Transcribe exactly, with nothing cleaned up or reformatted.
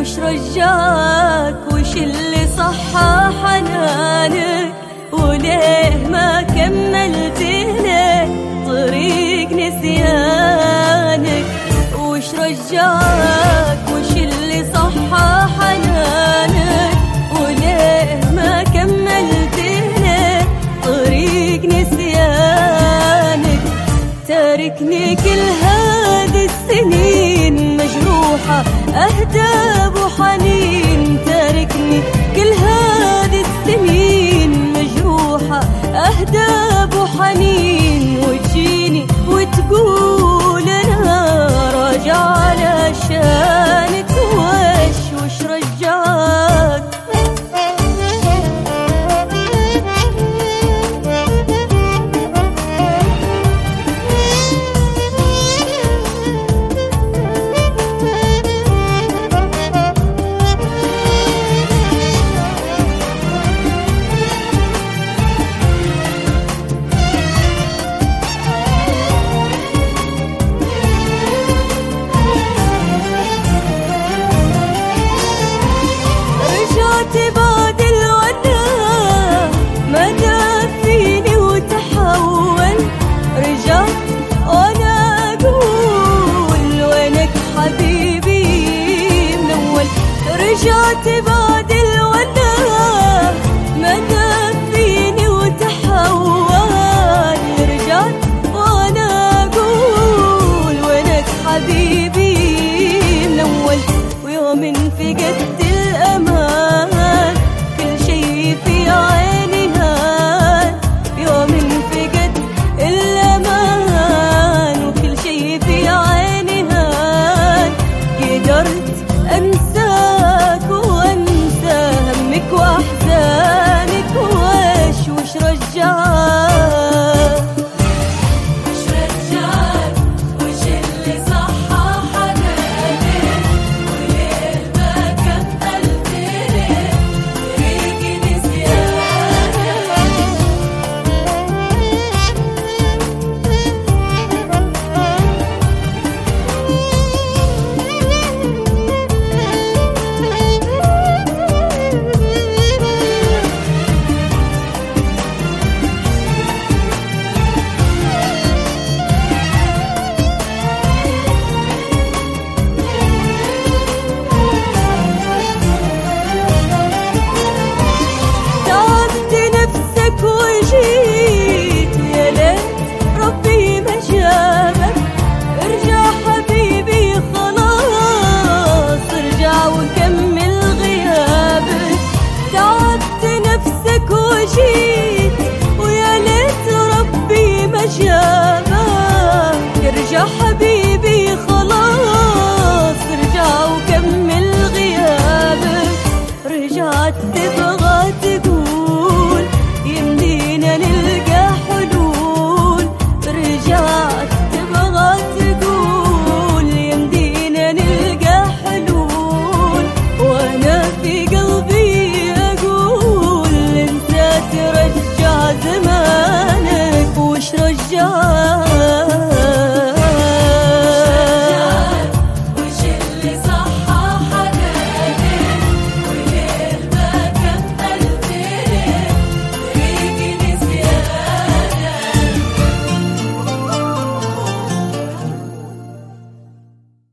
وش رجاك وش اللي صحى حنانك وليه ما كملت لك طريق نسيانك؟ وش رجاك وش اللي صحى حنانك وليه ما كملت لك طريق نسيانك؟ تاركني كل هذه السنين مجروحة أهداب وحنين، تاركني كل هذه السنين مجروحة أهداب وحنين، وتجيني وتقول أنا راجع علشانك. وش وش رجاك؟ بعد الوداع ما دام فيني وتحول، رجعت وانا اقول وينك حبيبي من اول. رجعت بعد الوداع ما دام فيني وتحول، رجعت وانا اقول وينك حبيبي من اول. ويوم فقدت الأمان كل شي في عيني هان، يوم فقدت الأمان وكل شي في عيني هان، قدرت أنسى